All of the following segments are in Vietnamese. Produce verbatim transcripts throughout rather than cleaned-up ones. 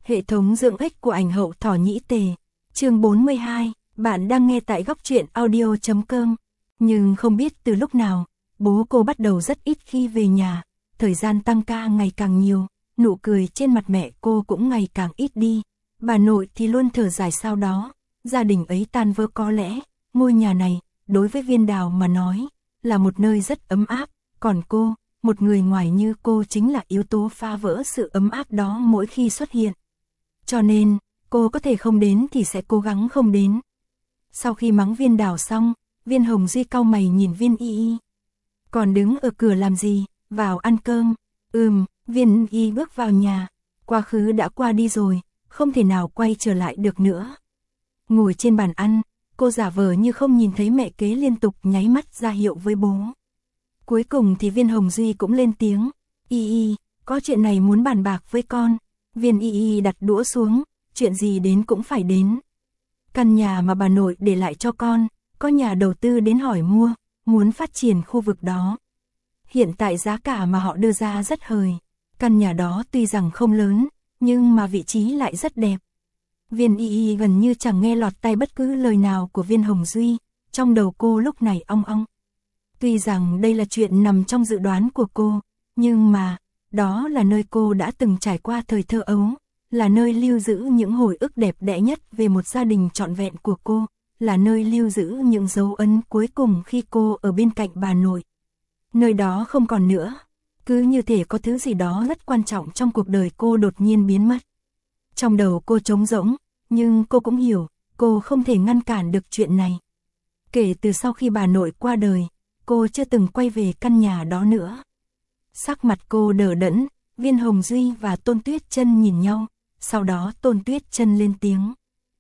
Hệ thống dưỡng ích của ảnh hậu thỏ nhĩ tề. Chương bốn mươi hai, bạn đang nghe tại góc truyện audio chấm com. Nhưng không biết từ lúc nào, bố cô bắt đầu rất ít khi về nhà, thời gian tăng ca ngày càng nhiều, nụ cười trên mặt mẹ cô cũng ngày càng ít đi. Bà nội thì luôn thở dài sau đó, gia đình ấy tan vỡ có lẽ, ngôi nhà này, đối với Viên Đào mà nói, là một nơi rất ấm áp, còn cô, một người ngoài như cô chính là yếu tố phá vỡ sự ấm áp đó mỗi khi xuất hiện. Cho nên, cô có thể không đến thì sẽ cố gắng không đến. Sau khi mắng Viên Đào xong, Viên Hồng Duy cau mày nhìn Viên Y Y. Còn đứng ở cửa làm gì, vào ăn cơm. Ừm, Viên Y bước vào nhà. Quá khứ đã qua đi rồi, không thể nào quay trở lại được nữa. Ngồi trên bàn ăn, cô giả vờ như không nhìn thấy mẹ kế liên tục nháy mắt ra hiệu với bố. Cuối cùng thì Viên Hồng Duy cũng lên tiếng. Y Y, có chuyện này muốn bàn bạc với con. Viên Y Y đặt đũa xuống, chuyện gì đến cũng phải đến. Căn nhà mà bà nội để lại cho con, có nhà đầu tư đến hỏi mua, muốn phát triển khu vực đó. Hiện tại giá cả mà họ đưa ra rất hời. Căn nhà đó tuy rằng không lớn, nhưng mà vị trí lại rất đẹp. Viên Y Y gần như chẳng nghe lọt tai bất cứ lời nào của Viên Hồng Duy, trong đầu cô lúc này ong ong. Tuy rằng đây là chuyện nằm trong dự đoán của cô, nhưng mà, đó là nơi cô đã từng trải qua thời thơ ấu, là nơi lưu giữ những hồi ức đẹp đẽ nhất về một gia đình trọn vẹn của cô, là nơi lưu giữ những dấu ấn cuối cùng khi cô ở bên cạnh bà nội. Nơi đó không còn nữa, cứ như thể có thứ gì đó rất quan trọng trong cuộc đời cô đột nhiên biến mất. Trong đầu cô trống rỗng, nhưng cô cũng hiểu, cô không thể ngăn cản được chuyện này. Kể từ sau khi bà nội qua đời, cô chưa từng quay về căn nhà đó nữa. Sắc mặt cô đờ đẫn, Viên Hồng Duy và Tôn Tuyết Chân nhìn nhau, sau đó Tôn Tuyết Chân lên tiếng.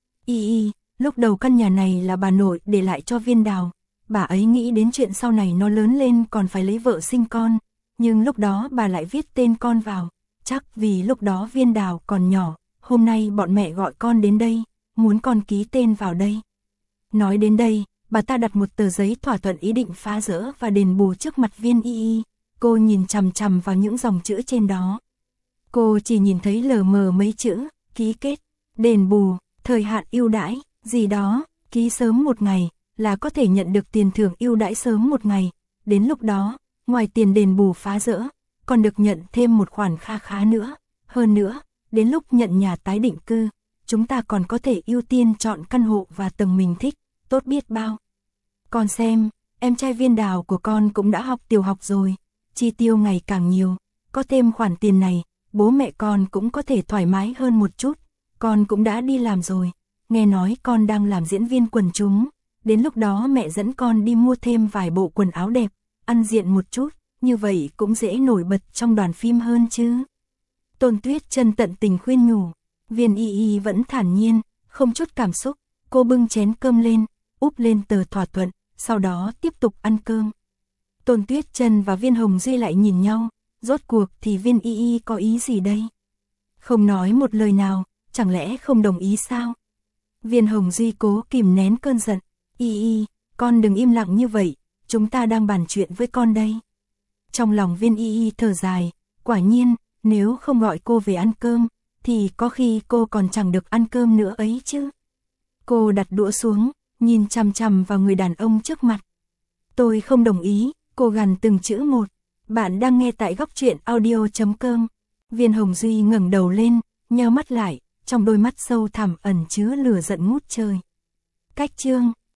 Y Y, lúc đầu căn nhà này là bà nội để lại cho Viên Đào, bà ấy nghĩ đến chuyện sau này nó lớn lên còn phải lấy vợ sinh con, nhưng lúc đó bà lại viết tên con vào, chắc vì lúc đó Viên Đào còn nhỏ, hôm nay bọn mẹ gọi con đến đây, muốn con ký tên vào đây. Nói đến đây, bà ta đặt một tờ giấy thỏa thuận ý định phá rỡ và đền bù trước mặt Viên Y Y. Cô nhìn chằm chằm vào những dòng chữ trên đó. Cô chỉ nhìn thấy lờ mờ mấy chữ, ký kết, đền bù, thời hạn ưu đãi, gì đó, ký sớm một ngày, là có thể nhận được tiền thưởng ưu đãi sớm một ngày. Đến lúc đó, ngoài tiền đền bù phá rỡ, còn được nhận thêm một khoản kha khá nữa. Hơn nữa, đến lúc nhận nhà tái định cư, chúng ta còn có thể ưu tiên chọn căn hộ và tầng mình thích, tốt biết bao. Con xem, em trai Viên Đào của con cũng đã học tiểu học rồi. Chi tiêu ngày càng nhiều, có thêm khoản tiền này, bố mẹ con cũng có thể thoải mái hơn một chút, con cũng đã đi làm rồi, nghe nói con đang làm diễn viên quần chúng, đến lúc đó mẹ dẫn con đi mua thêm vài bộ quần áo đẹp, ăn diện một chút, như vậy cũng dễ nổi bật trong đoàn phim hơn chứ. Tôn Tuyết Chân tận tình khuyên nhủ, Viên Y Y vẫn thản nhiên, không chút cảm xúc, cô bưng chén cơm lên, úp lên tờ thỏa thuận, sau đó tiếp tục ăn cơm. Tôn Tuyết Chân và Viên Hồng Duy lại nhìn nhau, rốt cuộc thì Viên Y Y có ý gì đây? Không nói một lời nào, chẳng lẽ không đồng ý sao? Viên Hồng Duy cố kìm nén cơn giận, Y Y, con đừng im lặng như vậy, chúng ta đang bàn chuyện với con đây. Trong lòng Viên Y Y thở dài, quả nhiên, nếu không gọi cô về ăn cơm, thì có khi cô còn chẳng được ăn cơm nữa ấy chứ. Cô đặt đũa xuống, nhìn chằm chằm vào người đàn ông trước mặt. Tôi không đồng ý. Cô gằn từng chữ một. Bạn đang nghe tại góc truyện audio chấm com. Viên Hồng Duy ngẩng đầu lên, nheo mắt lại, trong đôi mắt sâu thẳm ẩn chứa lửa giận ngút trời. Cách chương